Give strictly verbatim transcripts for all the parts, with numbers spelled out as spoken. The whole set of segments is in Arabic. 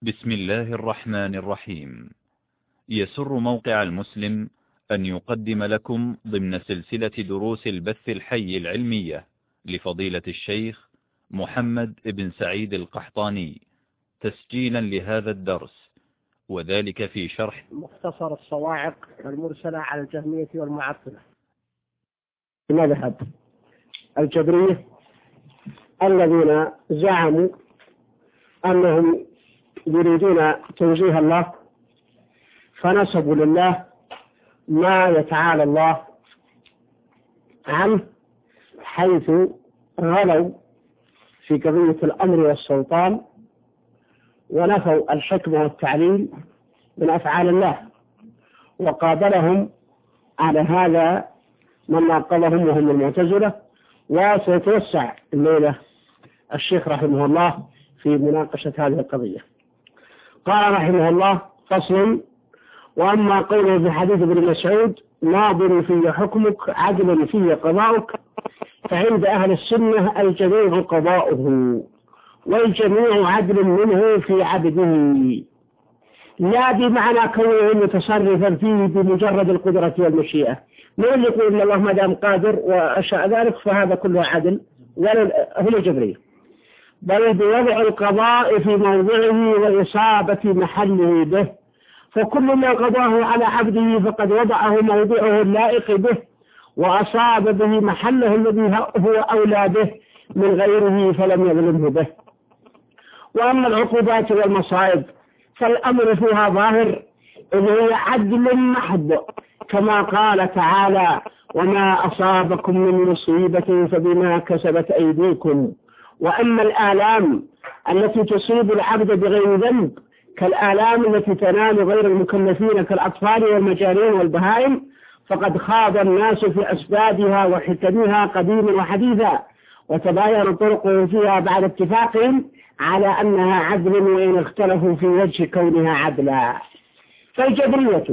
بسم الله الرحمن الرحيم. يسر موقع المسلم أن يقدم لكم ضمن سلسلة دروس البث الحي العلمية لفضيلة الشيخ محمد بن سعيد القحطاني تسجيلا لهذا الدرس، وذلك في شرح مختصر الصواعق المرسلة على الجهمية والمعطلة. مذهب الجبرية الذين زعموا أنهم يريدون توجيه الله، فنسبوا لله ما يتعالى الله عنه، حيث غلوا في قضية الأمر والسلطان ونفوا الحكمة والتعليل من أفعال الله، وقابلهم على هذا من ناقضهم وهم المعتزلة. وسيتوسع الليلة الشيخ رحمه الله في مناقشة هذه القضية. قال رحمه الله: فصل: وأما قوله في حديث ابن مسعود ناظر في حكمك عدل في قضاؤك، فعند أهل السنة الجميع قضاؤه والجميع عدل منه في عبده، لا بمعنى كونه متصرفا فيه بمجرد القدرة والمشيئة. من اللي يقول إن الله ما دام قادر وأشاء ذلك فهذا كله عدل، ولا هم الجبرية، بل بوضع القضاء في موضعه وإصابة محله به، فكل ما قضاه على عبده فقد وضعه موضعه اللائق به وأصاب به محله الذي هو أولى به من غيره فلم يظلمه به. وأما العقوبات والمصائب فالأمر فيها ظاهر إذ هي عدل محض، كما قال تعالى: وما أصابكم من مصيبة فبما كسبت أيديكم. وأما الآلام التي تصيب العبد بغير ذنب كالآلام التي تنال غير المكلفين كالأطفال والمجانين والبهائم، فقد خاض الناس في أسبابها وحكمها قديما وحديثا، وتباين طرقه فيها بعد اتفاقهم على أنها عدل وإن اختلفوا في وجه كونها عدلا. فالجبرية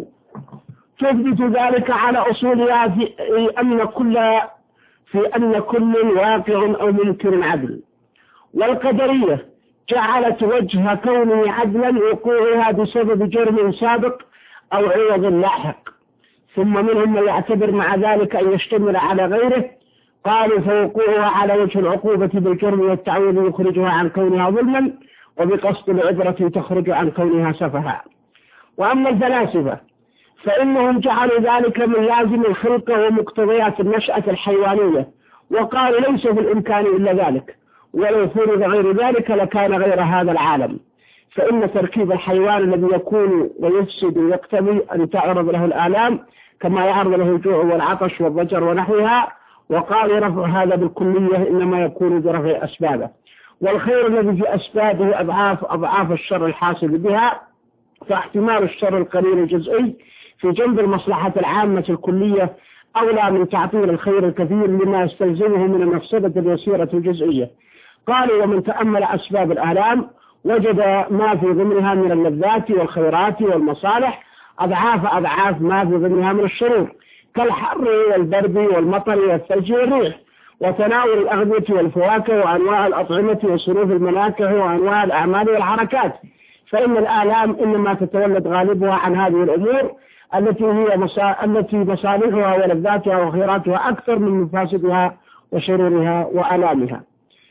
تثبت ذلك على أصولها في أن كل في أن كل واقع أو ممكن عدل، والقدرية جعلت وجه كونه عدلا وقوعها بسبب جرم سابق أو عوض لاحق، ثم منهم من يعتبر مع ذلك أن يشتمل على غيره، قالوا فوقوعها على وجه العقوبة بالجرم والتعويض يخرجها عن كونها ظلما، وبقصد العبرة تخرج عن كونها سفها. وأما الفلاسفة فإنهم جعلوا ذلك من لازم الخلقة ومقتضيات النشأة الحيوانية، وقالوا ليس في الإمكان إلا ذلك، ولو فرض غير ذلك لكان غير هذا العالم، فإن تركيب الحيوان الذي يكون ويفسد يقتضي أن تعرض له الآلام كما يعرض له الجوع والعطش والضجر ونحوها. وقال رفع هذا بالكلية إنما يكون برفع أسبابه، والخير الذي في أسبابه أضعاف أضعاف الشر الحاصل بها، فاحتمال الشر القليل الجزئي في جنب المصلحة العامة الكلية أولى من تعطيل الخير الكثير لما يستلزمه من المفسدة اليسيرة الجزئية. قالوا: ومن تأمل أسباب الآلام وجد ما في ضمنها من اللذات والخيرات والمصالح أضعاف أضعاف ما في ضمنها من الشرور، كالحر والبرد والمطر والثلج والريح، وتناول الأغذية والفواكه وأنواع الأطعمة وصروف المناكح وأنواع الأعمال والحركات، فإن الآلام إنما تتولد غالبها عن هذه الأمور التي هي مصا... التي مصالحها ولذاتها وخيراتها أكثر من مفاسدها وشرورها وآلامها.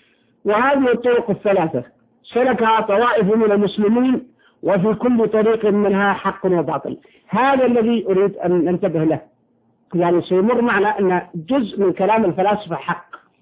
وهذه الطرق الثلاثة سلكها طوائف من المسلمين، وفي كل طريق منها حق وباطل. هذا الذي أريد أن ننتبه له، يعني سيمر معنا أن جزء من كلام الفلاسفة حق،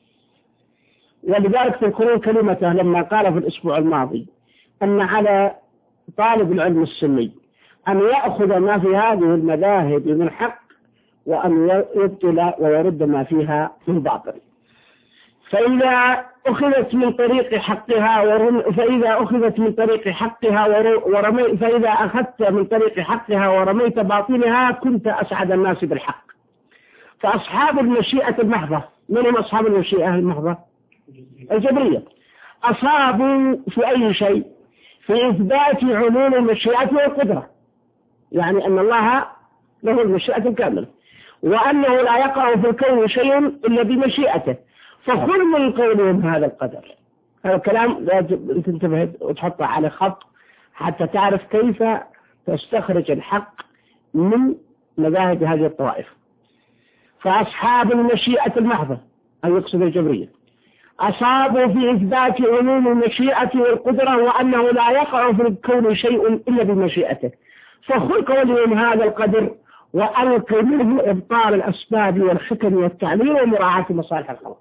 ولذلك تذكرون كلمته لما قال في الأسبوع الماضي أن على طالب العلم السني أن يأخذ ما في هذه المذاهب من حق وأن يبطل ويرد ما فيها من باطل. فإذا أخذت من طريق حقها ورم فإذا أخذت من طريق حقها ورمي فإذا أخذت من طريق حقها ورميت باطلها كنت أسعد الناس بالحق. فأصحاب المشيئة المحضة، من هم أصحاب المشيئة المحضة؟ الجبرية. أصابوا في أي شيء؟ في إثبات علوم المشيئة والقدرة، يعني أن الله له المشيئة الكاملة، وأنه لا يقع في الكون شيء إلا بمشيئته، فخذ من قولهم هذا القدر. هذا الكلام لازم تنتبه وتحطه على خط حتى تعرف كيف تستخرج الحق من مذاهب هذه الطوائف. فأصحاب المشيئة المحضة أن يقصد الجبرية أصابوا في إثبات عموم المشيئة والقدرة وأنه لا يقع في الكون شيء إلا بمشيئته، فخلق وليهم هذا القدر وألقي منه إبطال الأسباب والحكم والتعليل ومراعاة مصالح الخلق.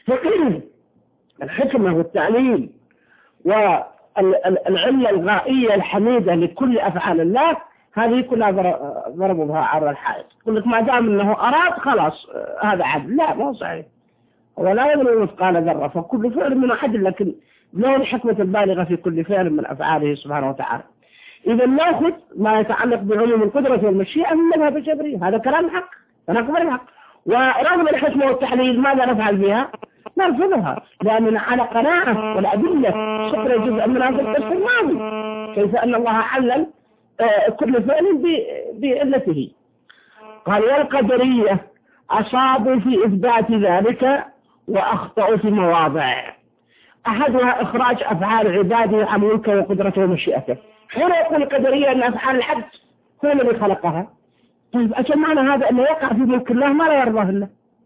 الحكمة والتعليل والعلة الغائية الحميدة لكل أفعال الله هذه كلها ضربوا بها عرض الحائط. يقول لك ما دام أنه أراد خلاص هذا عدل. لا، ما صحيح، ولا يبلغ مثقال ذرة، فكل فعل من أحد، لكن له الحكمة البالغة في كل فعل من أفعاله سبحانه وتعالى. إذا نأخذ ما يتعلق بعلوم القدرة والمشيئة من مذهب الجبرية، هذا كلام حق فنقبل الحق. ورغم الحكمة والتحليل ماذا نفعل بها؟ نرفضها، لأننا على قناعة والأدلة شكل جزء من هذا الدرس الماضي كيف أن الله علل كل فعل بعلته. قال والقدرية أصابوا في إثبات ذلك وأخطأوا في مواضع، أحدها إخراج أفعال عباده عن ملكه وقدرته ومشيئته. حين يقول القدرية أن أفعال العبد هو الذي خلقها، طيب أجل معنى هذا أنه يقع في ملك الله ما لا يرضاه الله.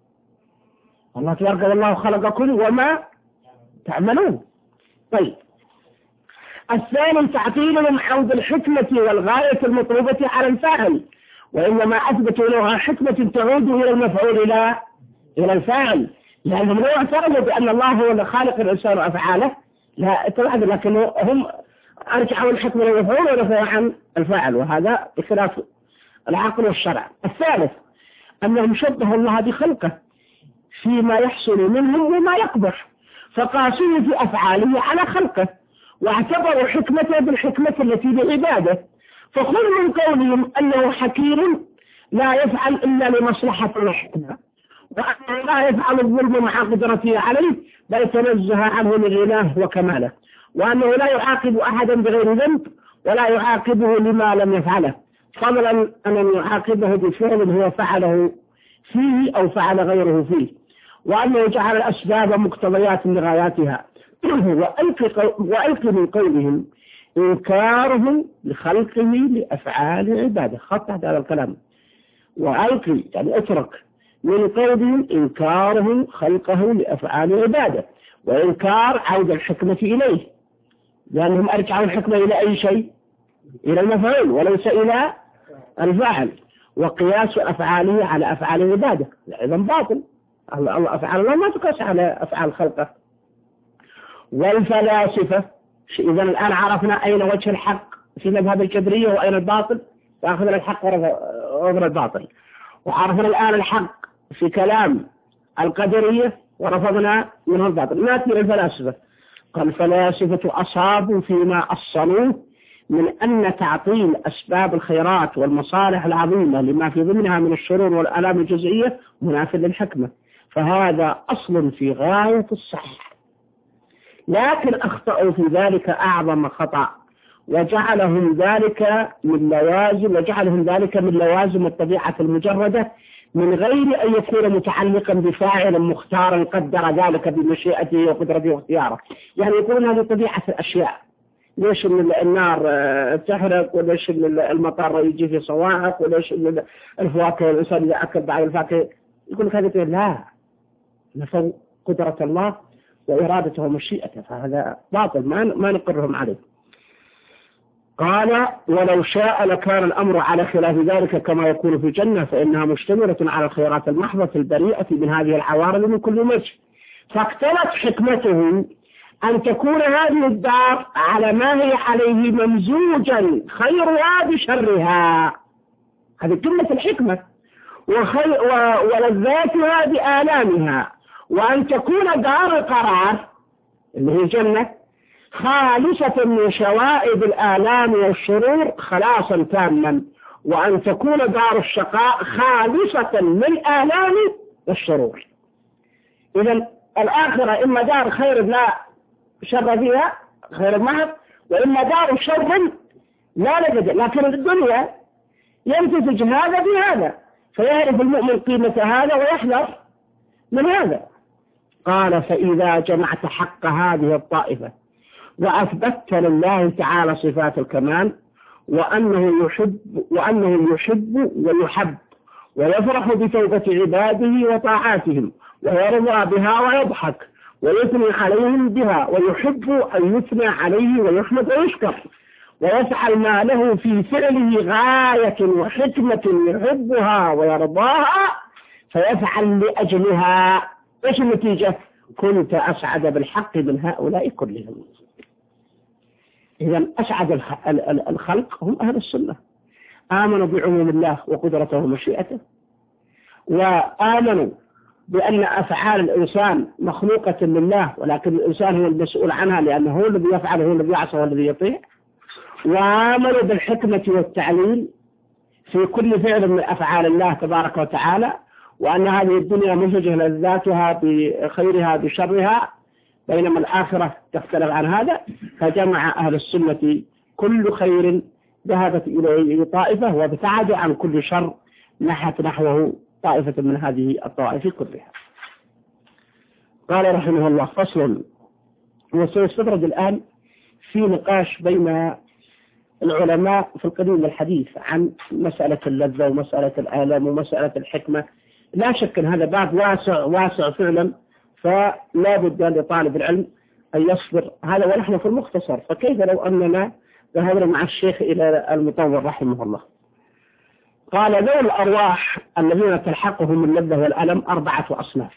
الله تبارك والله خلقكم وما تعملون. طيب الثاني تعطيلهم عود الحكمة والغاية المطلوبة على الفاعل، وإنما أثبتوا لها حكمة تعود إلى المفعول إلى إلى الفاعل، لأنهم لا يعترضوا بأن الله هو اللي خالق الإنسان وأفعاله، لا اتبعوا، لكن هم أرجعوا الحكمة للمفعول ورفعوا عن الفاعل، وهذا بخلاف العقل والشرع. الثالث أنهم شبهوا الله بخلقه فيما يحصل منهم وما يقبح، فقاسوا في أفعاله على خلقه، واعتبروا حكمته بالحكمة التي بعباده، فخذ من قولهم أنه حكيم لا يفعل إلا لمصلحة الحكمة، وأنه لا يفعل الظلم مع قدرته عليه بل تنزه عنه لغناه وكماله، وأنه لا يعاقب أحدا بغير ذنب ولا يعاقبه لما لم يفعله، فضلا أن يعاقبه بفعل هو فعله فيه أو فعل غيره فيه، وأنه جعل الأسباب مقتضيات لغاياتها. وألقي من قولهم إنكارهم لخلقه لأفعال عباده، خط تحت هذا الكلام، وألقي يعني اترك من قولهم إنكارهم خلقه لأفعال عباده، وإنكار عود الحكمة إليه، لأنهم أرجعوا الحكمة إلى أي شيء؟ إلى المفعول وليس إلى الفاعل، وقياس أفعاله على أفعال عباده إذا باطل. الله أفعال الله ما تقاس على أفعال خلقه. والفلاسفة، إذا الآن عرفنا أين وجه الحق في مذهب الجبرية وأين الباطل، فأخذنا الحق ورفضنا الباطل، وعرفنا الآن الحق في كلام القدرية ورفضنا منه الباطل. نأتي الفلاسفة. قال الفلاسفة أصابوا فيما أصلوه من أن تعطيل أسباب الخيرات والمصالح العظيمة لما في ضمنها من الشرور والآلام الجزئية منافٍ للحكمة، فهذا أصل في غاية الصحة، لكن أخطأوا في ذلك أعظم خطأ، وجعلهم ذلك من لوازم وجعلهم ذلك من لوازم الطبيعة المجردة من غير أن يكون متعلقا بفاعل مختار قدر ذلك بمشيئته وقدرته واختياره. يعني يقولون هذه طبيعة الأشياء، ليش النار تحرق، وليش المطر يجي في صواعق، وليش الفواكه الإنسان إذا أكل بعض الفاكهة، يقول لك هذا لا نفوا قدرة الله وإرادته ومشيئته، فهذا باطل ما ما نقرهم عليه. قال ولو شاء لكان الأمر على خلاف ذلك كما يكون في الجنة، فإنها مشتملة على الخيرات المحضة البريئة من هذه العوارض من كل وجه، فاقتضت حكمته أن تكون هذه الدار على ما هي عليه ممزوجا خيرها بشرها، هذه كلمة الحكمة، وخير ولذاتها بآلامها، وأن تكون دار القرار اللي هي الجنة خالصة من شوائب الآلام والشرور خلاصا تاما، وأن تكون دار الشقاء خالصة من الآلام والشرور. إذن الآخرة إما دار خير لا شر فيها خير محض، وإما دار شر لا لجد، لكن الدنيا يمتزج هذا بهذا، فيعرف المؤمن قيمة هذا ويحذر من هذا. قال فإذا جمعت حق هذه الطائفة وأثبتت لله تعالى صفات الكمال، وأنه يحب وأنه يحب ويحب، ويفرح بتوبة عباده وطاعاتهم، ويرضى بها ويضحك، ويثني عليهم بها، ويحب أن يثنى عليه ويحمد ويشكر، ويفعل ما له في فعله غاية وحكمة يحبها ويرضاها فيفعل لأجلها. إيش النتيجة؟ كنت أسعد بالحق من هؤلاء كلهم. إذا أسعد الخلق هم أهل السنة، آمنوا بعموم الله وقدرته ومشيئته، وآمنوا بأن أفعال الإنسان مخلوقة لله، ولكن الإنسان هو المسؤول عنها لأنه هو الذي يفعل، هو الذي يعصى، هو الذي يطيع. وآمنوا بالحكمة والتعليل في كل فعل من أفعال الله تبارك وتعالى، وأن هذه الدنيا منتجة لذاتها بخيرها بشرها، بينما الآخرة تختلف عن هذا. فجمع أهل السنة كل خير ذهبت إليه طائفة، وابتعدوا عن كل شر نحت نحوه طائفة من هذه الطوائف كلها. قال رحمه الله: فصل. وسيستدرج الآن في نقاش بين العلماء في القديم والحديث عن مسألة اللذة ومسألة الآلام ومسألة الحكمة. لا شك أن هذا باب واسع واسع فعلا، فلا بد لطالب العلم أن يصبر. هذا ونحن في المختصر، فكيف لو أننا ذهبنا مع الشيخ إلى المطور رحمه الله. قال: ذوي الأرواح الذين تلحقهم اللذة والألم أربعة أصناف: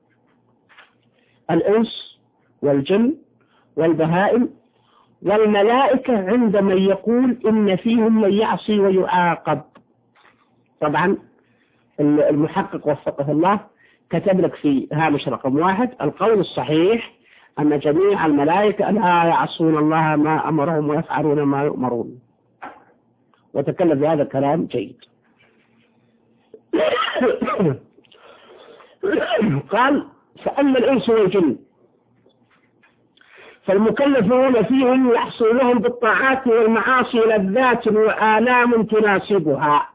الإنس والجن والبهائم والملائكة، عند من يقول إن فيهم من يعصي ويعاقب. طبعا المحقق وفقه الله كتب لك في هامش رقم واحد: القول الصحيح أن جميع الملائكة لا يعصون الله ما أمرهم ويفعلون ما يؤمرون، وتكلم بهذا الكلام جيد. قال: فأما الإنس والجن فالمكلفون فيهم يحصل لهم بالطاعات والمعاصي لذات وآلام تناسبها.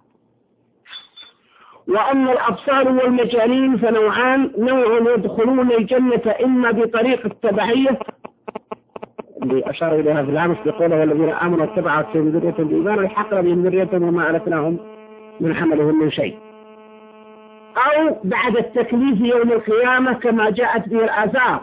وأما الأبصار والمجانين فنوعان: نوع يدخلون الجنة إما بطريق التبعية اللي أشار إليها في الهامش بقوله: والذين آمنوا واتبعتهم ذريتهم بإيمان الحقنا بهم ذريتهم وما ألتناهم من حملهم من شيء، أو بعد التكليف يوم القيامة كما جاءت به الآثار.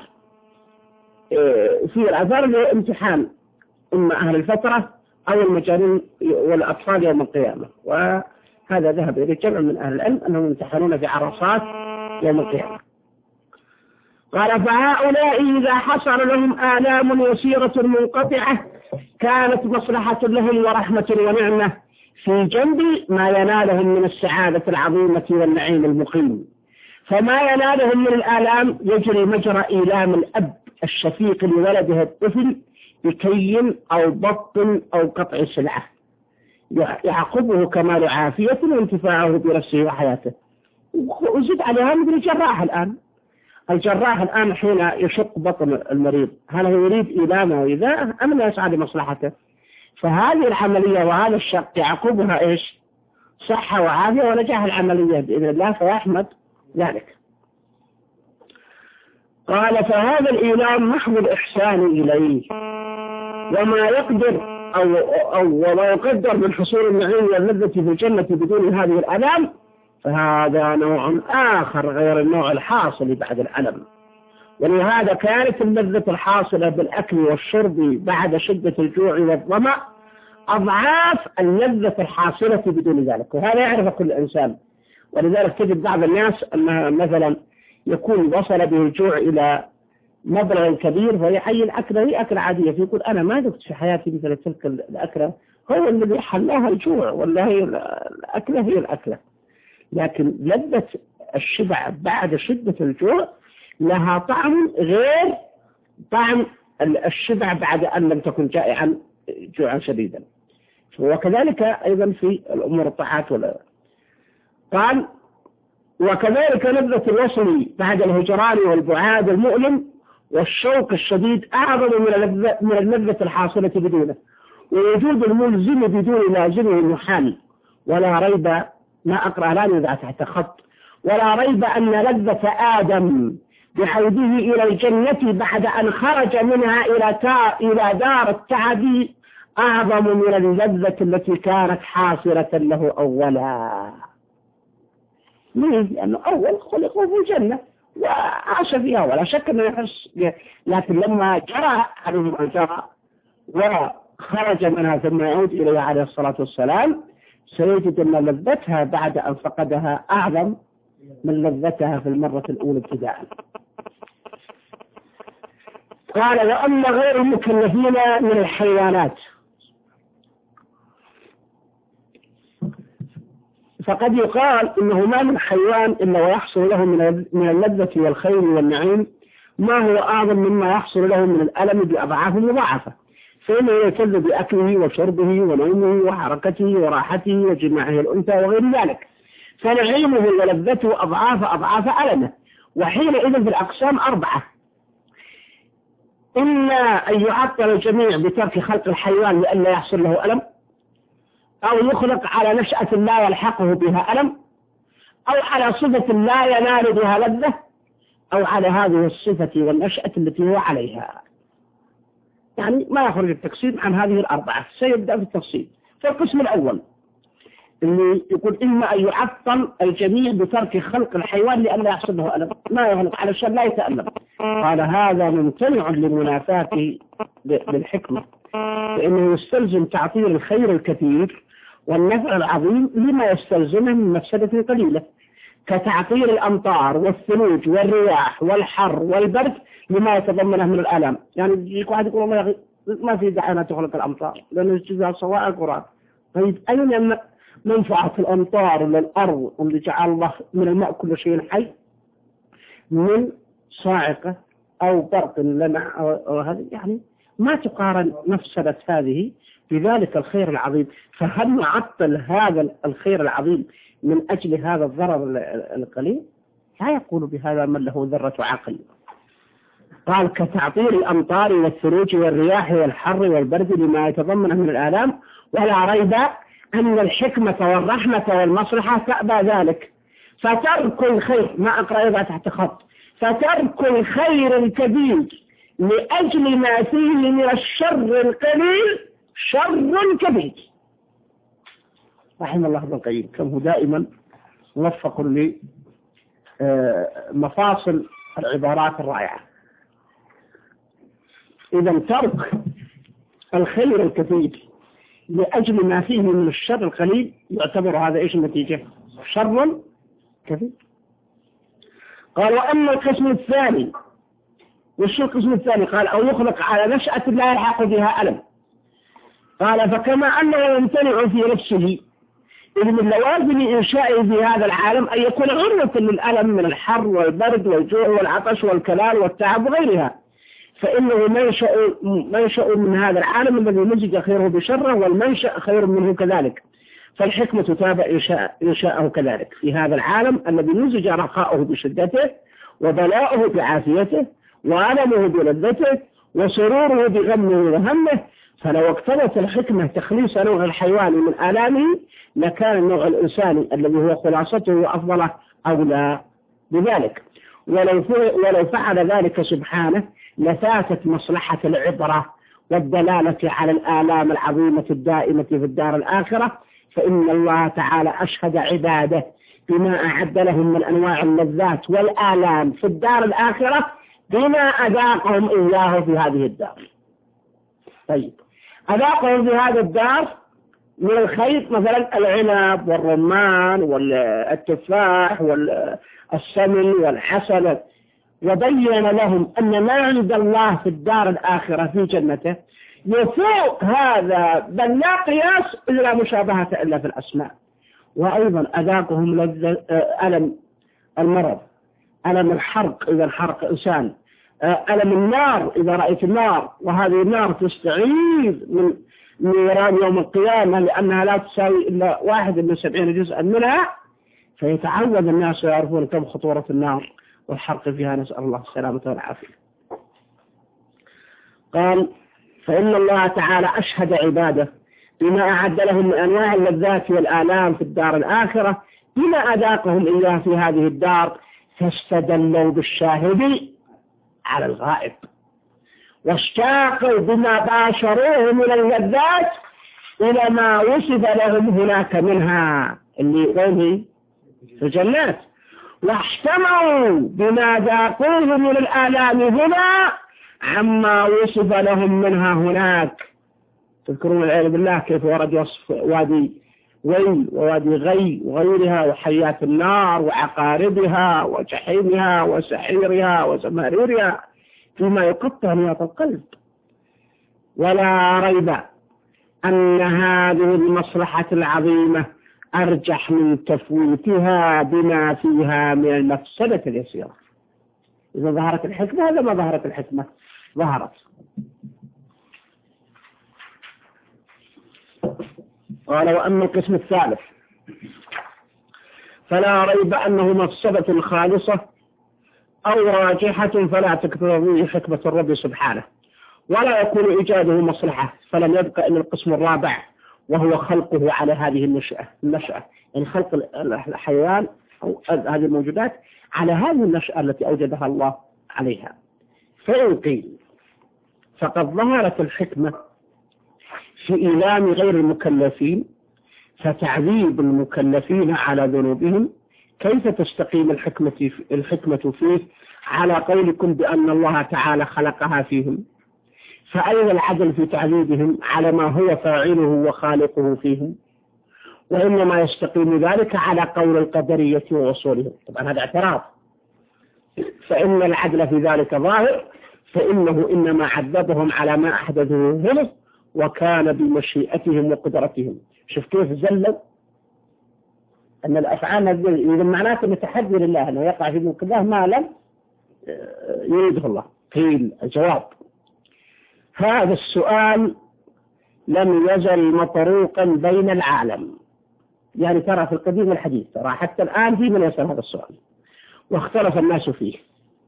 في الآثار الامتحان إما أهل الفترة أو المجانين والأطفال يوم القيامة، وهذا ذهب إلى جمع من أهل العلم أنهم يمتحنون في عرصات يوم القيامة. قال: فهؤلاء إذا حصل لهم آلام يسيرة منقطعة كانت مصلحة لهم ورحمة ونعمة في جنب ما ينالهم من السعادة العظيمة والنعيم المقيم. فما ينالهم من الآلام يجري مجرى إيلام الأب الشفيق لولده الطفل بكي أو بط أو قطع سلعة يعقبه كمال عافية وانتفاعه بنفسه وحياته. وزد عليها مثل الجراح الآن. الجراح الآن حين يشق بطن المريض هل هو يريد إيلامه وإيذاءه أم لا يسعى لمصلحته؟ فهذه العملية وهذا الشق يعقبها إيش؟ صحة وعافية ونجاح العملية بإذن الله، فيحمد ذلك. قال: فهذا الإيلام محض الإحسان إليه، وما يقدر أو, أو وما يقدر من حصول النعيم واللذة في الجنة بدون هذه الآلام فهذا نوع آخر غير النوع الحاصل بعد الألم. ولهذا كانت اللذة الحاصلة بالأكل والشرب بعد شدة الجوع والظمأ أضعاف اللذة الحاصلة بدون ذلك، وهذا يعرف كل إنسان. ولذلك تجد بعض الناس أنه مثلا يكون وصل به الجوع إلى مبلغ كبير فهي أي الأكلة هي أكلة عادية، فيقول أنا ما ذقت في حياتي مثل تلك الأكلة، هو الذي حلاها الجوع ولا هي الأكلة هي الأكلة. لكن لذة الشبع بعد شدة الجوع لها طعم غير طعم الشبع بعد أن لم تكن جائعا جوعا شديدا. وكذلك أيضا في الأمور الطاعات ولا. قال: وكذلك لذة الوصل بعد الهجران والبعاد المؤلم والشوق الشديد أعظم من اللذة الحاصلة بدونه، ووجود الملزم بدون لازمه محال. ولا ريب، ما أقرأ لا يوضع تحت خط، ولا ريب أن لذة آدم بحوده إلى الجنة بعد أن خرج منها إلى إلى دار التعب أعظم من اللذة التي كانت حاصلة له أولا. ليه؟ لأنه أول خلقه في الجنة وعاش فيها ولا شك أنه يحس، لكن لما جرى عليه ما جرى وخرج منها ثم يعود إليها عليه الصلاة والسلام سيجد أن لذتها بعد أن فقدها أعظم من لذتها في المرة الأولى ابتداء. قال وأما غير المكلفين من الحيوانات فقد يقال إنه ما من حيوان إلا ويحصل له من اللذة والخير والنعيم ما هو أعظم مما يحصل له من الألم بأضعاف مضاعفة، فإنه يلتذ بأكله وشربه ونومه وحركته وراحته وجماعه الأنثى وغير ذلك، فنعيمه ولذته أضعاف أضعاف ألمه. وحينئذ في الأقسام أربعة: إما أن يعطل الجميع بترك خلق الحيوان لئلا يحصل له ألم، أو يخلق على نشأة لا يلحقه بها ألم، أو على صفة لا ينال بها لذة، أو على هذه الصفة والنشأة التي هو عليها. يعني ما يخرج التقسيم عن هذه الأربعة. سيبدأ في التفصيل. فالقسم الأول اللي يقول إما أن يعطل الجميع بترك خلق الحيوان لأن يحصل له ألم، ما يخلق علشان لا يتألم. قال هذا ممتنع لمنافاته بالحكمة، فإنه يستلزم تعطيل الخير الكثير والنفع العظيم لما يستلزمه من مفسدة قليلة، كتعطيل الأمطار والثلوج والرياح والحر والبرد لما يتضمنه من الآلام. يعني يجيك واحد يقول والله ما في داعي أن تخلق الأمطار لأنه الجزاء سواء القرآن. طيب أين منفعة الأمطار للأرض اللي جعل الله من الماء كل شيء حي من صاعقة أو برق لمع أو هذا؟ يعني ما تقارن مفسدة هذه بذلك الخير العظيم. فهل نعطل هذا الخير العظيم من أجل هذا الضرر القليل؟ لا يقول بهذا من له ذرة عقل. قال كتعطيل الأمطار والثلوج والرياح والحر والبرد لما يتضمنه من الآلام، ولا ريب أن الحكمة والرحمة والمصلحة تأبى ذلك، فترك الخير ما أقرأ يضع تحت خط فترك الخير الكبير لأجل ما فيه من الشر القليل شر كبير. رحم الله ابن القيم كم هو دائما موفق لمفاصل العبارات الرائعة. إذا ترك الخير الكثير لأجل ما فيه من الشر القليل يعتبر هذا إيش النتيجة؟ شر كثير. قال وأما القسم الثاني، وش القسم الثاني؟ قال أو يخلق على نشأة لا يلحق بها ألم. قال فكما أنه يمتنع في نفسه إذ من لوازم إنشائه في هذا العالم أن يكون عرضة للألم من الحر والبرد والجوع والعطش والكلال والتعب وغيرها، فإنه منشأ منشأ من هذا العالم الذي مزج خيره بشره، والمنشأ خير منه كذلك. فالحكمة تتابع إنشاء إنشاءه كذلك في هذا العالم الذي مزج رخاؤه بشدته وبلاؤه بعافيته وألمه بلذته وسروره بغمه وهمه. فلو اقتضت الحكمة تخليص نوع الحيوان من آلامه لكان النوع الإنساني الذي هو خلاصته وأفضله أولى بذلك. ولو ولو فعل ذلك سبحانه لفاتت مصلحة العبرة والدلالة على الآلام العظيمة الدائمة في الدار الآخرة، فإن الله تعالى أشهد عباده بما أعد لهم من أنواع اللذات والآلام في الدار الآخرة بما أذاقهم إياه في هذه الدار. طيب أذاقهم في هذا الدار من الخير مثلا العنب والرمان والتفاح والسمن والحسن، وبين لهم أن ما عند الله في الدار الآخرة في جنته يفوق هذا بل لا قياس إلا مشابهة إلا في الأسماء. وأيضا أذاقهم ألم المرض، ألم الحرق إذا الحرق إنسان، ألم النار إذا رأيت النار، وهذه النار تستعيذ من نيران يوم القيامة لأنها لا تساوي إلا واحد من سبعين جزءا منها، فيتعود الناس ويعرفون كم خطورة النار والحرق فيها، نسأل الله السلامة والعافية. قال فإن الله تعالى أشهد عباده بما أعد لهم من أنواع اللذات والآلام في الدار الآخرة بما أذاقهم إياه في هذه الدار، فاستدلوا بالشاهد على الغائب، واشتاقوا بما باشروه من اللذات إلى ما وصف لهم هناك منها اللي يقوله في الجنات، واحتموا بما ذاقوه من الآلام هنا عما وصف لهم منها هناك. تذكرون العياذ بالله كيف ورد وصف وادي ويل ووادي غي وغيرها وحيات النار وعقاربها وجحيمها وسعيرها وزمهريرها فيما يقطع نياط القلب. ولا ريب أن هذه المصلحة العظيمة أرجح من تفويتها بما فيها من المفسدة اليسيرة. إذا ظهرت الحكمة، هذا ما ظهرت الحكمة ظهرت. قال وأما القسم الثالث فلا ريب أنه مفسدة خالصة أو راجحة فلا تقتضي حكمة الرب سبحانه، ولا يكون إيجاده مصلحة، فلم يبقى إلا القسم الرابع وهو خلقه على هذه النشأة النشأة يعني خلق الحيوان أو هذه الموجودات على هذه النشأة التي أوجدها الله عليها. فإن قيل فقد ظهرت الحكمة في إيلام غير المكلفين فتعذيب المكلفين على ذنوبهم، كيف تستقيم الحكمة الحكمة فيه على قولكم بأن الله تعالى خلقها فيهم؟ فأين العدل في تعذيبهم على ما هو فاعله وخالقه فيهم؟ وإنما يستقيم ذلك على قول القدرية ووصولهم. طبعا هذا اعتراض، فإن العدل في ذلك ظاهر، فإنه إنما عذبهم على ما أحدثه هم وكان بمشيئتهم وقدرتهم. شوف كيف زلوا أن الأفعال إذا معناته متحدي لله أنه يقع في ملك الله ما لم يريده الله. قيل الجواب هذا السؤال لم يزل مطروقا بين العالم، يعني ترى في القديم والحديث، ترى حتى الآن في من يسأل هذا السؤال واختلف الناس فيه.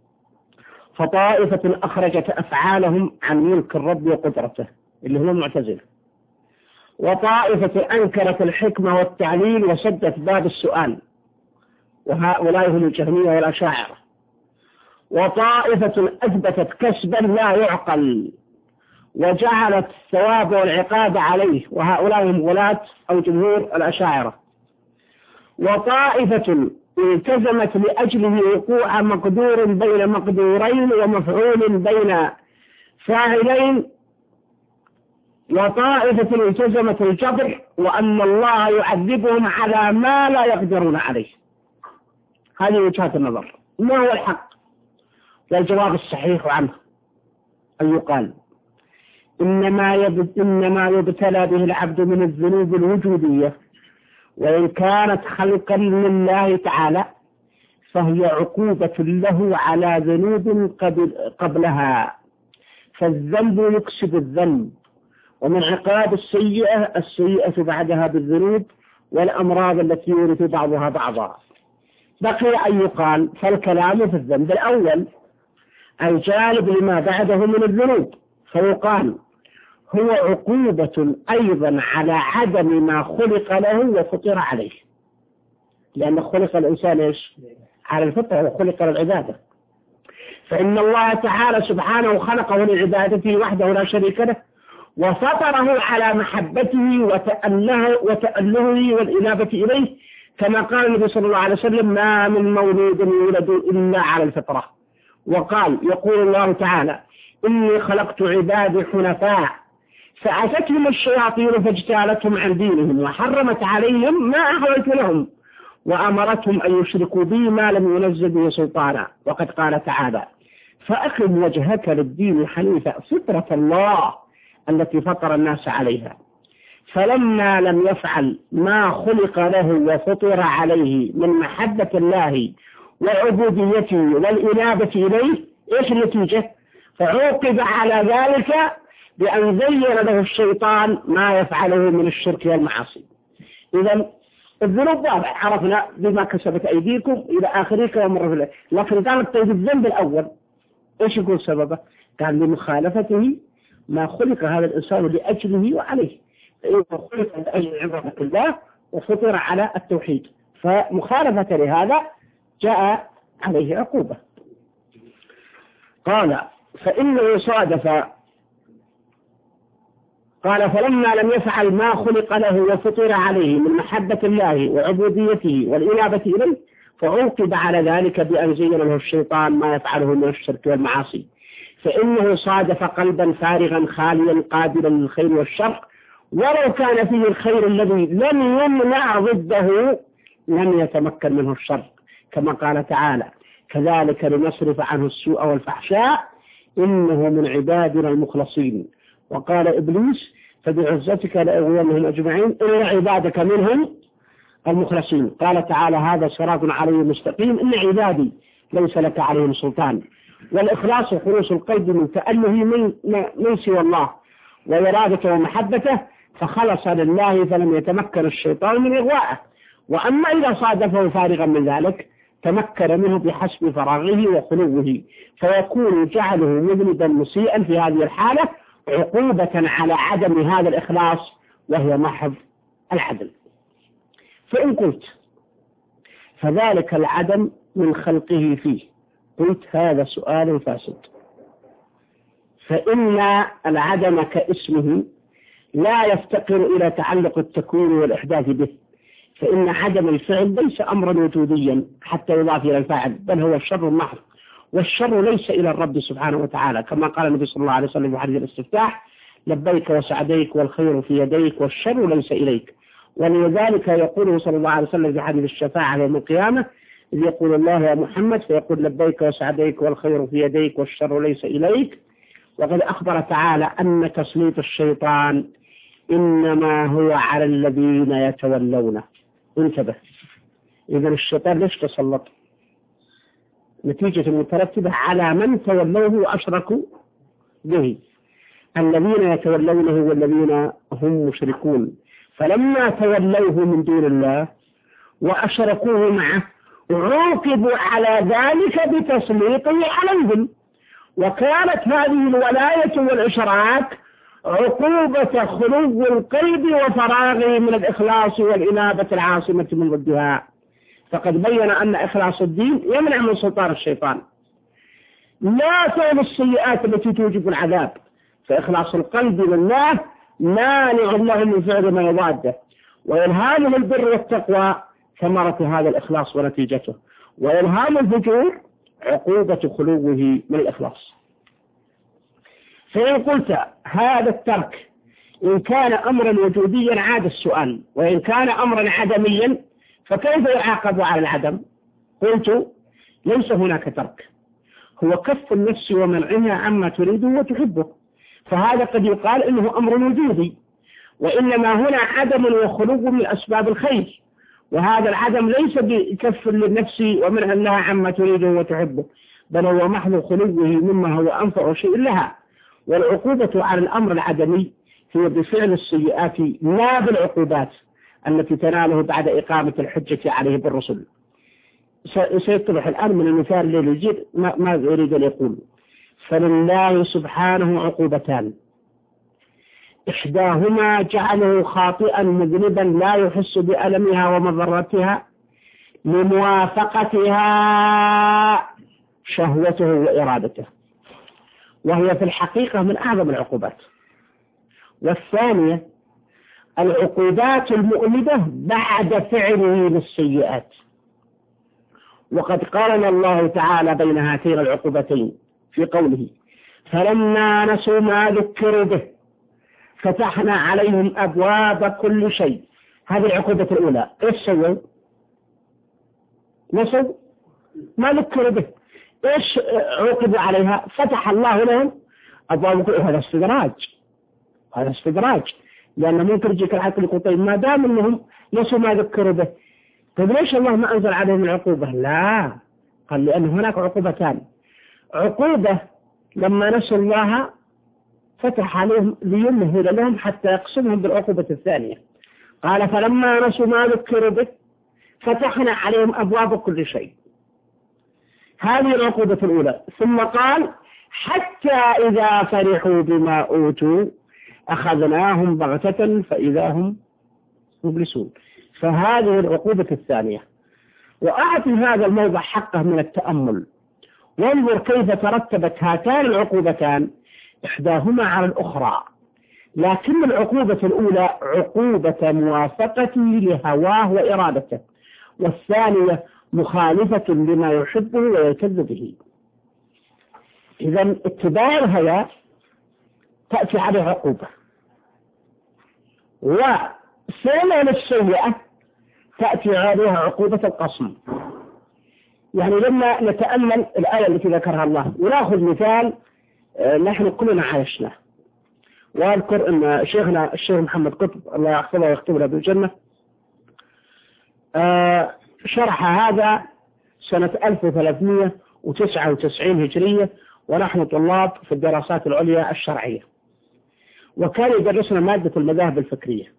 فطائفة أخرجت أفعالهم عن ملك الرب وقدرته اللي هو المعتزلة، وطائفة أنكرت الحكمة والتعليل وسدت باب السؤال وهؤلاء هم الجهمية والأشاعرة، وطائفة أثبتت كسبا لا يعقل وجعلت الثواب والعقاب عليه، وهؤلاء هم غلاة أو جمهور الأشاعرة، وطائفة التزمت لأجله وقوع مقدور بين مقدورين ومفعول بين فاعلين، وطائفة التزمت الجبر وأن الله يعذبهم على ما لا يقدرون عليه. هذه وجهات النظر. ما هو الحق؟ والجواب الصحيح عنه أن يقال إنما إنما يبتلى به العبد من الذنوب الوجودية، وإن كانت خلقا لله تعالى فهي عقوبة له على ذنوب قبلها، فالذنب يكسب الذنب، ومن عقاب السيئة السيئة بعدها بالذنوب والأمراض التي يورث بعضها بعضا. بقي أن يقال فالكلام في الذنب الأول الجالب لما بعده من الذنوب، فيقال هو عقوبة أيضا على عدم ما خلق له وفطر عليه، لأن خلق الإنسان إيش؟ على الفطرة وخلق للعبادة، فإن الله تعالى سبحانه خلقه لعبادته وحده لا شريك له، وفطره على محبته وتأله وتألهه والإنابة إليه، كما قال النبي صلى الله عليه وسلم ما من مولود يولد إلا على الفطرة. وقال يقول الله تعالى إني خلقت عبادي حنفاء فأتتهم الشياطين فاجتالتهم عن دينهم وحرمت عليهم ما أحللت لهم وأمرتهم أن يشركوا بي ما لم ينزل به سلطانا. وقد قال تعالى فأقم وجهك للدين حنيفا فطرة الله التي فطر الناس عليها. فلما لم يفعل ما خلق له وفطر عليه من محبة الله وعبوديته والإنابة إليه، إيش النتيجة؟ فعوقب على ذلك بأن زين له الشيطان ما يفعله من الشرك والمعاصي. إذا الذنوب واضح عرفنا بما كسبت أيديكم إلى آخره كما مر في الله، لكن قالت طيب الذنب الأول إيش يقول سببه؟ قال لمخالفته ما خلق هذا الإنسان لأجله وعليه، فإنه خلق لأجل عبادة الله وفطر على التوحيد، فمخالفة لهذا جاء عليه عقوبة. قال فإنه صادف قال فلما لم يفعل ما خلق له وفطر عليه من محبة الله وعبوديته والإنابة إليه فعوقب على ذلك بأن زين له الشيطان ما يفعله من الشرك والمعاصي، فإنه صادف قلبا فارغا خاليا قابلا للخير والشر، ولو كان فيه الخير الذي لم يمنع ضده لم يتمكن منه الشر، كما قال تعالى كذلك لنصرف عنه السوء والفحشاء إنه من عبادنا المخلصين. وقال إبليس فبعزتك لأغوينهم أجمعين إلا عبادك منهم المخلصين. قال تعالى هذا صراط عليه مستقيم إن عبادي ليس لك عليهم سلطان. والإخلاص خلوص القلب من تأله من, من سوى الله وإرادته ومحبته، فخلص لله فلم يتمكن الشيطان من إغوائه. وأما إذا صادفه فارغا من ذلك تمكن منه بحسب فراغه وخلوه، فيكون جعله مذنبا مسيئا في هذه الحالة عقوبة على عدم هذا الإخلاص وهي محض العدل. فإن قلت فذلك العدم من خلقه فيه، قلت هذا سؤال فاسد، فإن العدم كاسمه لا يفتقر إلى تعلق التكوين والإحداث به، فإن عدم الفعل ليس أمرا وجوديا حتى يضاف إلى الفاعل، بل هو الشر المحض، والشر ليس إلى الرب سبحانه وتعالى، كما قال النبي صلى الله عليه وسلم في حديث الاستفتاح لبيك وسعديك والخير في يديك والشر ليس إليك. ولذلك يقول صلى الله عليه وسلم في حديث الشفاعة يوم القيامة إذ يقول الله يا محمد فيقول لبيك وسعديك والخير في يديك والشر ليس إليك. وقد أخبر تعالى أن تسليط الشيطان إنما هو على الذين يتولونه. انتبه، إذن الشيطان ليش تسلط؟ نتيجة مترتبة على من تولوه وأشركوا به، الذين يتولونه والذين هم مشركون، فلما تولوه من دون الله وأشركوه معه عوقبوا على ذلك بتسليطه عليهم. وكانت هذه الولاية والإشراك عقوبة خلو القلب وفراغه من الإخلاص والإنابة العاصمة من ضدها. فقد بين أن إخلاص الدين يمنع من سلطان الشيطان، لا فعل السيئات التي توجب العذاب، فإخلاص القلب لله مانع له من فعل ما يضاده، وإلهامه البر والتقوى ثمرة هذا الإخلاص ونتيجته، وإلهام الفجور عقوبة خلوه من الإخلاص. فإن قلت هذا الترك إن كان أمرا وجوديا عاد السؤال، وإن كان أمرا عدميا فكيف يعاقب على العدم؟ قلت ليس هناك ترك، هو كف النفس ومنعها عما تريده وتحبه، فهذا قد يقال إنه أمر وجودي، وإنما هنا عدم وخلو من أسباب الخير، وهذا العدم ليس بكف للنفس ومنع لها عما تريده وتحبه، بل هو محض خلوه مما هو أنفع شيء لها. والعقوبة على الأمر العدمي هي بفعل السيئات لا بالعقوبات التي تناله بعد إقامة الحجة عليه بالرسل. سيتضح الآن من المثال الذي يجيب ما يريد أن يقول. فلله سبحانه عقوبتان، إحداهما جعله خاطئا مذنبا لا يحس بألمها ومضرتها لموافقتها شهوته وإرادته، وهي في الحقيقة من أعظم العقوبات. والثانية العقوبات المؤلمة بعد فعله للسيئات، وقد قارن الله تعالى بين هاتين العقوبتين في قوله فلما نسوا ما ذكروا به فتحنا عليهم أبواب كل شيء. هذه العقوبة الأولى، إيش سووا؟ نسوا ما ذكروا به، إيش عوقبوا عليها؟ فتح الله لهم أبواب كل. هذا استدراج، هذا استدراج، لأن ممكن يجيك العقل يقول طيب ما دام أنهم نسوا ما ذكروا به، طيب ليش الله ما أنزل عليهم العقوبة؟ لا، قال لأن هناك عقوبتان. عقوبة لما نسوا الله فتح عليهم ليمهل لهم حتى يقسمهم بالعقوبة الثانية. قال فلما نسوا ما ذكروا به فتحنا عليهم أبواب كل شيء، هذه العقوبة الأولى. ثم قال حتى إذا فرحوا بما أوتوا أخذناهم بغتة فإذا هم مبلسون، فهذه العقوبة الثانية. وأعطي هذا الموضع حقه من التأمل، وانظر كيف ترتبت هاتان العقوبتان إحداهما على الأخرى، لكن العقوبة الأولى عقوبة موافقته لهواه وإرادته، والثانية مخالفة لما يحبه ويعتز به. إذا اتباع الهوى تأتي عليه عقوبة، وفعل السيئة تأتي عليها عقوبة القصم. يعني لما نتأمل الآية التي ذكرها الله ونأخذ مثال نحن كلنا عايشنا، وأذكر أن شيخنا الشيخ محمد قطب الله يحفظه ويختم له بالجنة شرح هذا سنة ألف وثلاثمائة وتسعة وتسعين هجرية ونحن طلاب في الدراسات العليا الشرعية، وكان يدرسنا مادة المذاهب الفكرية،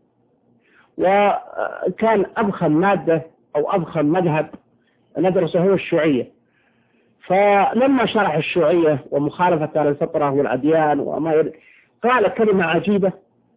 وكان أضخم مادة أو أضخم مذهب ندرسه هو الشيوعية. فلما شرح الشيوعية ومخالفة الفطرة والأديان وما يرد قال كلمة عجيبة،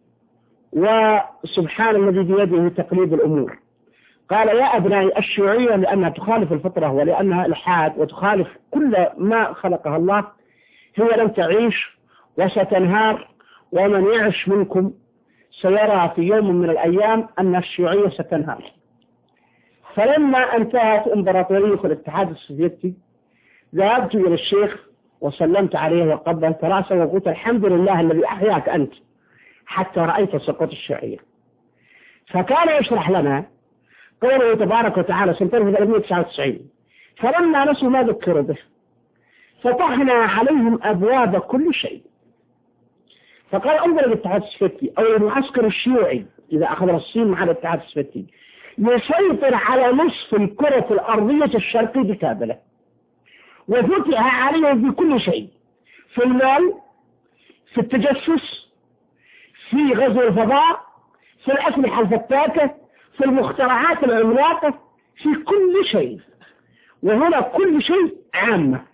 وسبحان الذي بيده تقليب الأمور. قال يا أبنائي الشيوعية لأنها تخالف الفطرة ولأنها إلحاد وتخالف كل ما خلقها الله هي لن تعيش وستنهار، ومن يعش منكم سيرى في يوم من الأيام أن الشيوعية ستنهار. فلما انتهت إمبراطورية الاتحاد السوفيتي ذهبت إلى الشيخ وسلمت عليه وقبلت رأسه وقلت الحمد لله الذي أحياك أنت حتى رأيت سقوط الشيوعية. فكان يشرح لنا قوله تبارك وتعالى سنة ألف وثلاثمائة وتسعة وتسعين فلما نسوا ما ذكروا به فتحنا عليهم أبواب كل شيء. فقال انظر الاتحاد السوفيتي أو المعسكر الشيوعي إذا أخذ الصين مع الاتحاد السوفيتي يسيطر على نصف الكرة الأرضية الشرقية بكامله، وفتح عليهم في كل شيء، في المال، في التجسس، في غزو الفضاء، في الأسلحة الفتاكة، في المخترعات العملاقة، في كل شيء. وهنا كل شيء عامة.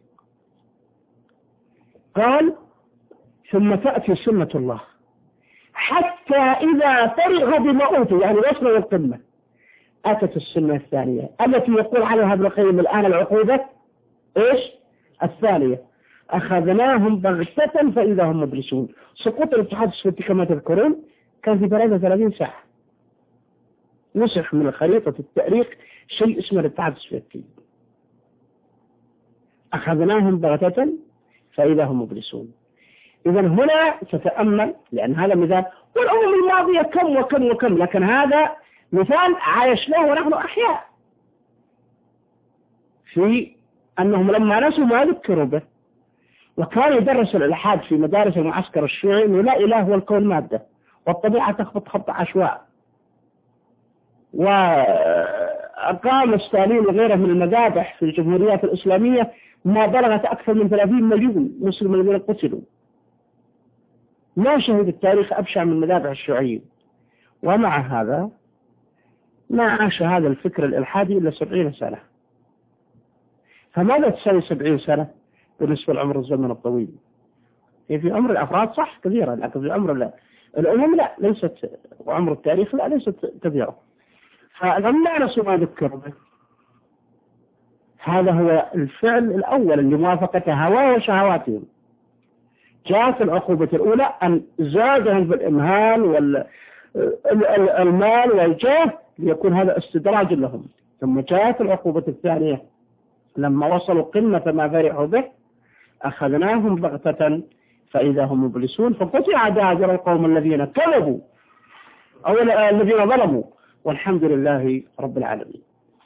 قال ثم تأتي سنة الله حتى إذا فرغ بما أوتوا، يعني وصلوا للقمة، أتت السنة الثانية التي يقول عليها ابن القيم الآن العقوبة إيش؟ الثانية أخذناهم بغتة فإذا هم مبلسون. سقوط الاتحاد السوفيتي كما تذكرون كان في ثلاثة وثلاثين ساعة، نسخ من خريطة التاريخ شيء اسمه الاتحاد السوفيتي. أخذناهم بغتة فإذا هم مبلسون. إذا هنا تتأمل، لأن هذا مثال، والأمم الماضية كم وكم وكم، لكن هذا مثال عايشناه ونحن أحياء في أنهم لما نسوا ما ذكروا به. وكان يدرس الإلحاد في مدارس المعسكر الشيوعي أنه لا إله هو الكون مادة والطبيعة تخبط خط عشواء. وأقام ستالين وغيره من المذابح في الجمهوريات الإسلامية ما بلغت أكثر من ثلاثين مليون مسلم الذين قتلوا. ما شهد التاريخ أبشع من مذابح الشيوعيين، ومع هذا ما عاش هذا الفكر الإلحادي إلا سبعين سنة. فماذا تساوي سبعين سنة بالنسبة لعمر الزمن الطويل؟ هي في عمر الأفراد صح كبيرة، لكن في عمر لا. الأمم لا ليست، وعمر التاريخ لا ليست كبيرة. فلما نسوا ما ذكروا به هذا هو الفعل الأول اللي موافقة هواه وشهواتهم. جاءت العقوبة الأولى أن زادهم في الإمهال والمال والجاه ليكون هذا استدراج لهم. ثم جاءت العقوبة الثانية لما وصلوا قمة ما فرحوا به أخذناهم بغتة فإذا هم مبلسون فقطع دابر القوم الذين كذبوا أو الذين ظلموا والحمد لله رب العالمين.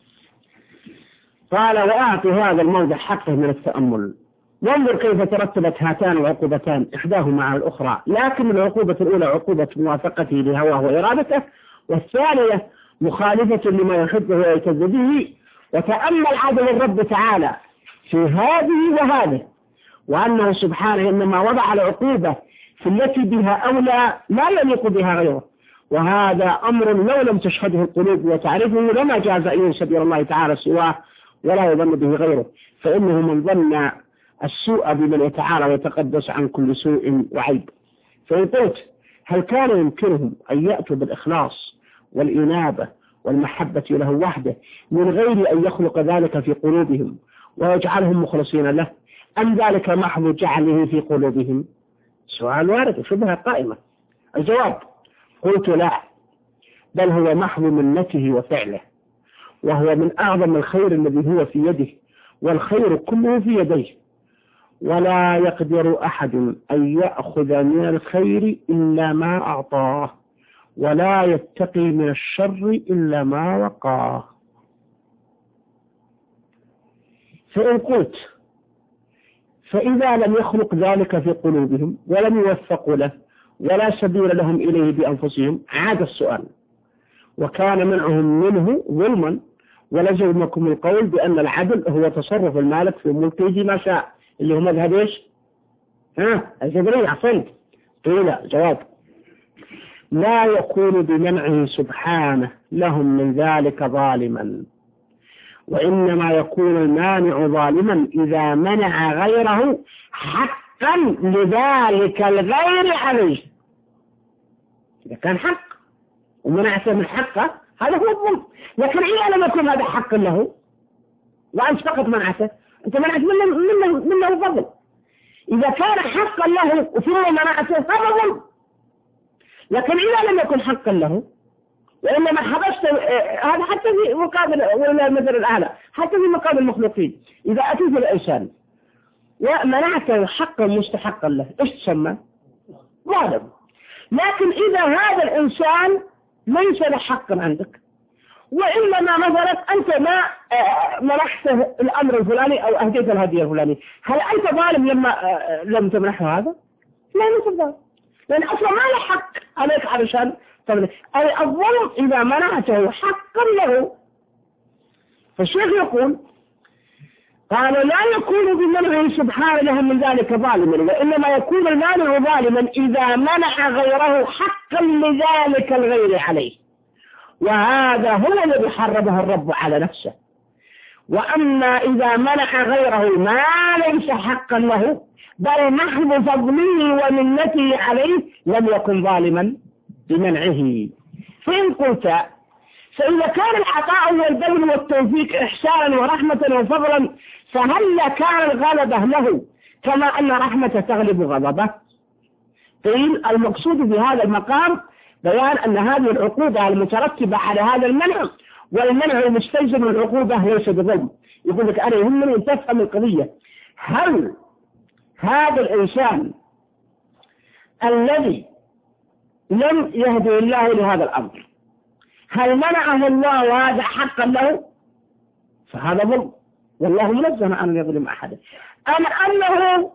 قال وأعطي هذا الموضع حقه من التأمل، وانظر كيف ترتبت هاتان العقوبتان إحداهما على الأخرى، لكن العقوبة الأولى عقوبة موافقته لهواه وإرادته، والثانية مخالفة لما يحبه ويعتز به. وتأمل عدل الرب تعالى في هذه وهذه، وأنه سبحانه إنما وضع العقوبة في التي بها أولى لا يليق بها غيره، وهذا أمر لو لم تشهده القلوب وتعرفه لما جاز أن ينسب إلى الله تعالى سواه ولا يظن به غيره، فإنه من ظن السوء بمن يتعالى ويتقدس عن كل سوء وعيب. فإن قلت هل كان يمكنهم أن يأتوا بالإخلاص والإنابة والمحبة له وحده من غير أن يخلق ذلك في قلوبهم ويجعلهم مخلصين له، أم ذلك محض جعله في قلوبهم؟ سؤال وارد وشبهة قائمة. الجواب: قلت لا، بل هو محض منته وفعله، وهو من أعظم الخير الذي هو في يده، والخير كله في يديه، ولا يقدر أحد أن يأخذ من الخير إلا ما أعطاه، ولا يتقي من الشر إلا ما وقاه. فإن قلت فإذا لم يخلق ذلك في قلوبهم ولم يوفقوا له ولا سبيل لهم إليه بأنفسهم، عاد السؤال: وكان منعهم منه ظلما، ولزمكم القول بأن العدل هو تصرف المالك في ملكه ما شاء، اللي هو مذهب إيش؟ ها الجبرية. أحسنت. قيل: جواب: لا يكون بمنعه سبحانه لهم من ذلك ظالما، وإنما يكون المانع ظالما إذا منع غيره حقا لذلك الغير عليه. إذا كان حق ومنعته من حقه هذا هو الظلم، لكن إذا لم يكن هذا حقا له وأنت فقط منعته، أنت منعت منه منه منه الفضل. إذا كان حقا له وثم منعته هذا ظلم، لكن إذا لم يكن حقا له وإنما حبست هذا حتى في مقابل ولا المثل الأعلى، حتى في مقابل المخلوقين. إذا أتيت الإنسان ومنعته حقا مستحقا له إيش تسمى؟ ظالم. لكن إذا هذا الإنسان ليس له حقا عندك، وإنما مثلا أنت ما منحته الأمر الفلاني أو أهديت الهدية الفلاني، هل أنت ظالم لما لم تمنحه هذا؟ لا، ليس ظالم، لأن أصلا ما له حق عليك علشان تمنح. أي الظلم إذا منعته حقا له. فالشيخ يقول: قال لا يكون بمنعه سبحانه لهم من ذلك ظالما، وإنما يكون المانع ظالما إذا منع غيره حقا لذلك الغير عليه، وهذا هو الذي حرمه الرب على نفسه. وأما إذا منع غيره ما ليس حقا له بل محض فضله ومنته عليه لم يكن ظالما بمنعه. فإن قلت فإذا كان العطاء والبذل والتوفيق إحسانا ورحمة وفضلا، فهل كان الغلبة له كما أن رحمة تغلب غضبه؟ قيل: المقصود بهذا المقام بيان أن هذه العقوبة المترتبة على هذا المنع والمنع المستلزم العقوبة ليس بظلم. يقول لك أنا يهمني أن تفهم القضية: هل هذا الإنسان الذي لم يهدي الله لهذا الأمر هل منعه الله وهذا حقا له؟ فهذا ظلم، والله منزه أن يظلم أحدا. أم أنه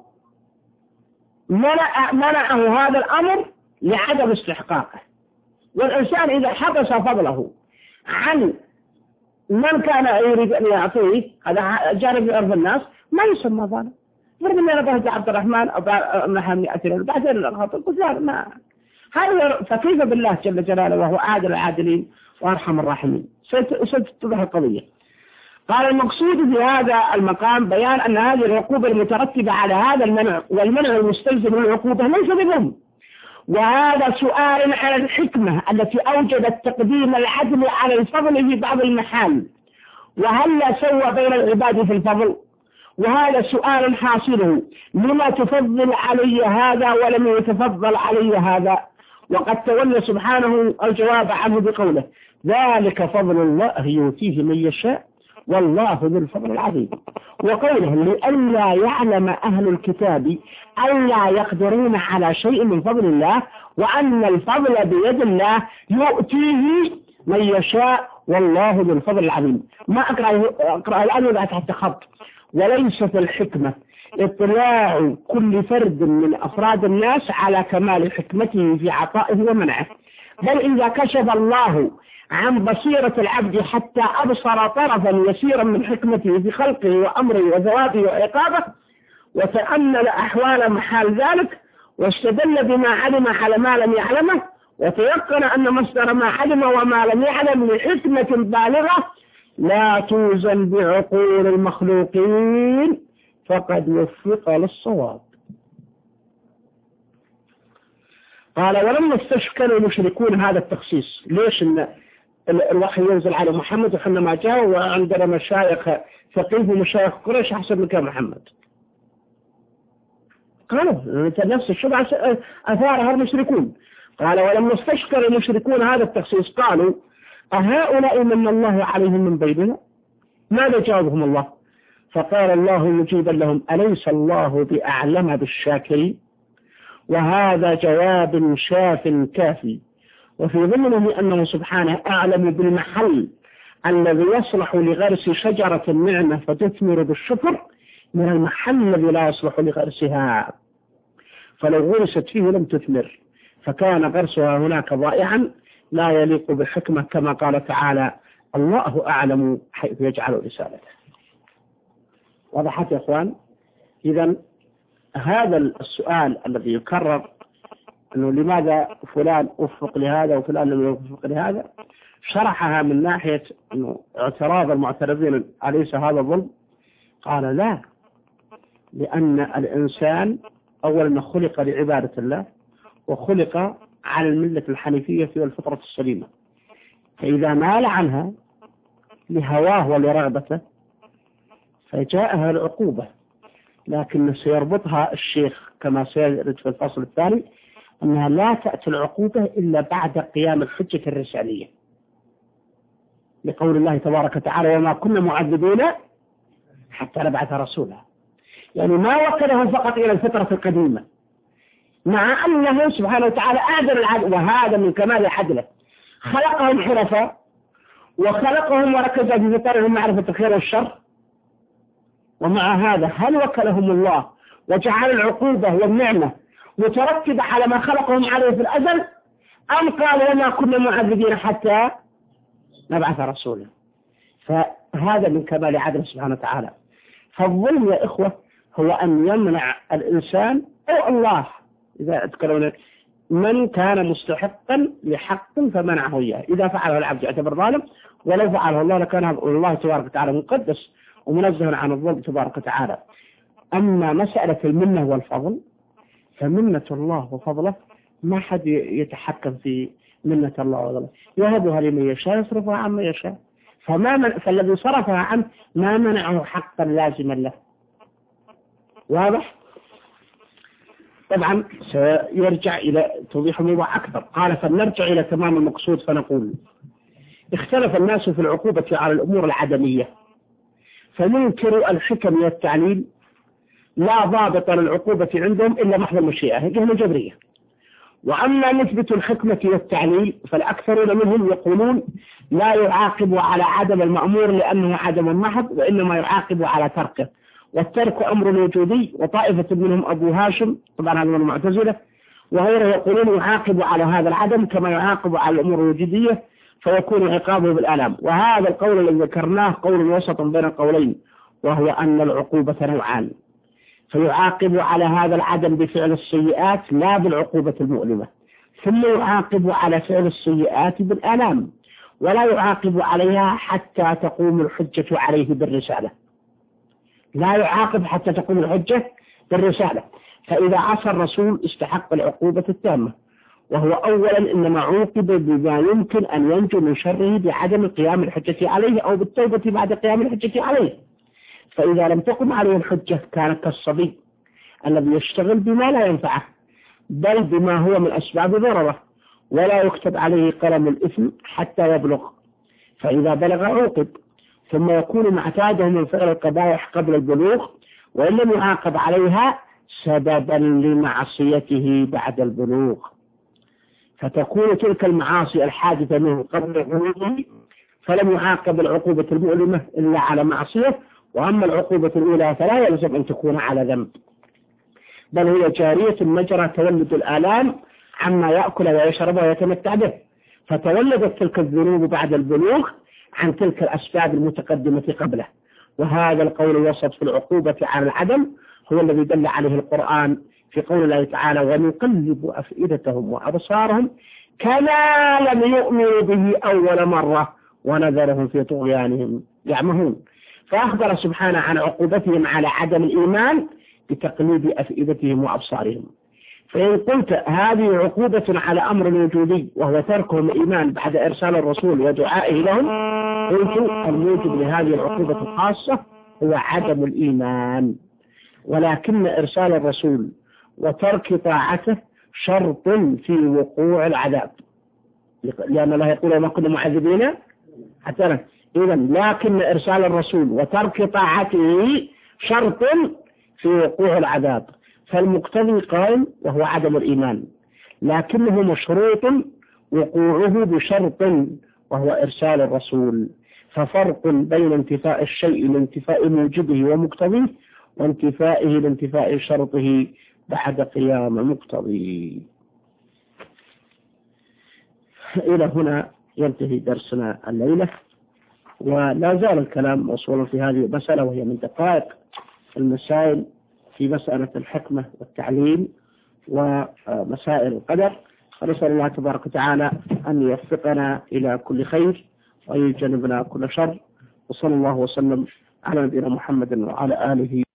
منع منعه هذا الأمر لعدم استحقاقه، والإنسان إذا حبس فضله عن من كان يريد أن يعطيه، هذا جانب في عرف الناس، ما يسمى ظالم. فرد من أنا بهدي عبد الرحمن أو منحها مئة ريال بعدين الخاطر قلت لا ما هذا. فكيف بالله جل جلاله وهو عادل العادلين وأرحم الراحمين؟ ستتضح القضية. قال: المقصود بهذا المقام بيان أن هذه العقوبة المترتبة على هذا المنع والمنع المستلزم للعقوبة ليس بظلم، وهذا سؤال على الحكمة التي أوجدت تقديم العدل على الفضل في بعض المحال، وهل لا سوى بين العباد في الفضل؟ وهذا سؤال حاصله: لما تفضل علي هذا ولم يتفضل علي هذا؟ وقد تولى سبحانه الجواب عنه بقوله: ذلك فضل الله يؤتيه من يشاء والله ذو الفضل العظيم. وقوله: لئلا يعلم أهل الكتاب ألا يقدرون على شيء من فضل الله وأن الفضل بيد الله يؤتيه من يشاء والله ذو الفضل العظيم. ما أقرأ أقرأ الآن ولا تحت خط. وليس في الحكمة اطلاع كل فرد من أفراد الناس على كمال حكمته في عطائه ومنعه، بل إذا كشف الله عن بصيرة العبد حتى أبصر طرفا يسيرا من حكمته في خلقه وأمره وثوابه وعقابه، وتأمل أحوال محال ذلك، واستدل بما علم على ما لم يعلمه، وتيقن أن مصدر ما علم وما لم يعلم لحكمة بالغة لا توزن بعقول المخلوقين، فقد وفق للصواب. قال: ولم يستشكل المشركون هذا التخصيص. ليش إن الوحي ينزل على محمد وحنا ما جاء، وعندنا مشايخ ثقيف ومشايخ قريش أحسن من كان محمد. قالوا أنت نفس الشبعة أثارها المشركون. قال ولم يستشكر المشركون هذا التخصيص قالوا أهؤلاء من الله عليهم من بيننا؟ ماذا جاوبهم الله؟ فقال الله مجيبا لهم أليس الله بأعلم بالشاكرين؟ وهذا جواب شاف كافي، وفي ضمنه أنه سبحانه أعلم بالمحل الذي يصلح لغرس شجرة النعمة فتثمر بالشكر من المحل الذي لا يصلح لغرسها، فلو غرست فيه لم تثمر، فكان غرسها هناك ضائعا لا يليق بالحكمة، كما قال تعالى الله أعلم حيث يجعل رسالته. وضحت يا أخوان؟ إذن هذا السؤال الذي يكرر أنه لماذا فلان وفق لهذا وفلان لم يوفق لهذا، شرحها من ناحية أنه اعتراض المعترضين أليس هذا ظلم؟ قال لا، لأن الإنسان أولا خلق لعبادة الله، وخلق على الملة الحنيفية والفطرة السليمة، فإذا مال عنها لهواه ولرغبته فجاءها العقوبة، لكن سيربطها الشيخ كما سيرد في الفصل الثاني أنها لا تأتي العقوبة إلا بعد قيام الحجة الرسالية، لقول الله تبارك وتعالى وما كنا معذبين حتى نبعث رسولا، يعني ما وكله فقط إلى الفترة القديمة، مع أنه سبحانه وتعالى أعدل العدل، وهذا من كمال عدله، خلقهم حرفاء وخلقهم وركز في فطرهم معرفة الخير والشر، ومع هذا هل وكلهم الله وجعل العقوبة والنعمة مترتبة على ما خلقهم عليه في الأزل، أم قال وما كنا معذبين حتى نبعث رسولا؟ فهذا من كمال عدله سبحانه وتعالى. فالظلم يا إخوة هو أن يمنع الإنسان أو الله، إذا أذكرون من كان مستحقا لحق فمنعه إياه، إذا فعله العبد يعتبر ظالم، ولو فعله الله لكان الله تبارك وتعالى مقدس ومنزه عن الظلم تبارك وتعالى. أما مسألة المنة والفضل فمنة الله وفضله ما حد يتحكم في منة الله وفضله، يهبها لمن يشاء يصرفها عن من يشاء، فما من فالذي صرفها عنه ما منعه حقا لازما له. واضح؟ طبعا سيرجع إلى توضيح الموضوع أكثر. قال فلنرجع إلى تمام المقصود فنقول اختلف الناس في العقوبة على الأمور العدمية، فمنكر الحكم والتعليل لا ضابط للعقوبة عندهم إلا محض المشيئة، هي جهة جبرية. وأما مثبت الحكمة والتعليل فالأكثرون منهم يقولون لا يعاقب على عدم المأمور لأنه عدم محض، وإنما يعاقب على تركه، والترك أمر وجودي. وطائفة منهم أبو هاشم طبعا هذا من المعتزلة وغيره يقولون يعاقب على هذا العدم كما يعاقب على الأمور الوجودية فيكون عقابه بالآلام. وهذا القول الذي ذكرناه قول وسط بين القولين، وهو أن العقوبة نوعان، فيعاقب على هذا العدم بفعل السيئات لا بالعقوبة المؤلمة، ثم يعاقب على فعل السيئات بالآلام، ولا يعاقب عليها حتى تقوم الحجة عليه بالرسالة، لا يعاقب حتى تقوم الحجة بالرسالة. فإذا عصى الرسول استحق العقوبة التامة، وهو أولا إنما عوقب بما يمكن أن ينجو من شره بعدم قيام الحجة عليه أو بالتوبة بعد قيام الحجة عليه. فإذا لم تقم عليه الحجة كان كالصبي الذي يشتغل بما لا ينفعه بل بما هو من أسباب ضرره، ولا يكتب عليه قلم الإثم حتى يبلغ، فإذا بلغ عوقب، ثم يكون معتاده من فعل القبائح قبل البلوغ، وإن لم يعاقب عليها سببا لمعصيته بعد البلوغ، فتكون تلك المعاصي الحادثة منه قبل بلوغه فلم يعاقب العقوبة المؤلمة إلا على معصية، وأما العقوبة الأولى فلا يلزم أن تكون على ذنب، بل هي جارية مجرى تولد الآلام عما يأكل ويشرب ويتمتع به، فتولدت تلك الذنوب بعد البلوغ عن تلك الأسباب المتقدمة قبله. وهذا القول الوسط في العقوبة على العدم هو الذي دل عليه القرآن في قول الله تعالى ونقلب أفئدتهم وأبصارهم كما لم يؤمنوا به أول مرة ونذرهم في طغيانهم يعمهون. فأخبر سبحانه عن عقوبتهم على عدم الإيمان بتقليب أفئدتهم وأبصارهم. فإن قلت هذه عقوبة على أمر وجودي وهو تركهم الإيمان بعد إرسال الرسول ودعائه لهم، قلت الموجب لهذه العقوبة الخاصة هو عدم الإيمان، ولكن إرسال الرسول وترك طاعته شرط في وقوع العذاب، لأن الله يقول وما كنا معذبين حتى نبعث. إذن لكن إرسال الرسول وترك طاعته شرط في وقوع العذاب، فالمقتضي قائم وهو عدم الإيمان، لكنه مشروط وقوعه بشرط وهو إرسال الرسول، ففرق بين انتفاء الشيء لانتفاء موجبه ومقتضيه وانتفائه لانتفاء شرطه بعد قيام مقتضيه. إلى هنا ينتهي درسنا الليلة، ولا زال الكلام موصولا في هذه المسألة، وهي من دقائق المسائل في مسألة الحكمة والتعليم ومسائل القدر. فنسأل الله تبارك وتعالى أن يوفقنا إلى كل خير ويجنبنا كل شر، وصلى الله وسلم على نبينا محمد وعلى آله